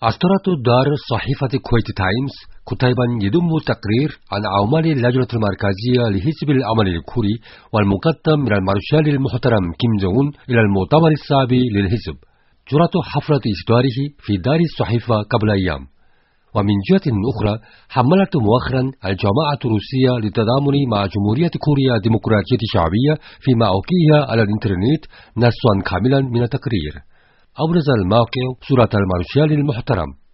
أصدرت دار صحيفة كويت تايمز كتيبا يضم تقرير عن أعمال اللجنة المركزية لحزب العمل الكوري والمقدم من المارشال المحترم كيم جونغ إلى المؤتمر السابع للحزب، جرت حفلة إصداره في دار الصحيفة قبل أيام. ومن جهة أخرى، حملت مؤخرا الجماعة الروسية للتضامن مع جمهورية كوريا الديمقراطية الشعبية في موقعها على الإنترنت نصا كاملا من التقرير. أبرز الموقع صورة المارشال المحترم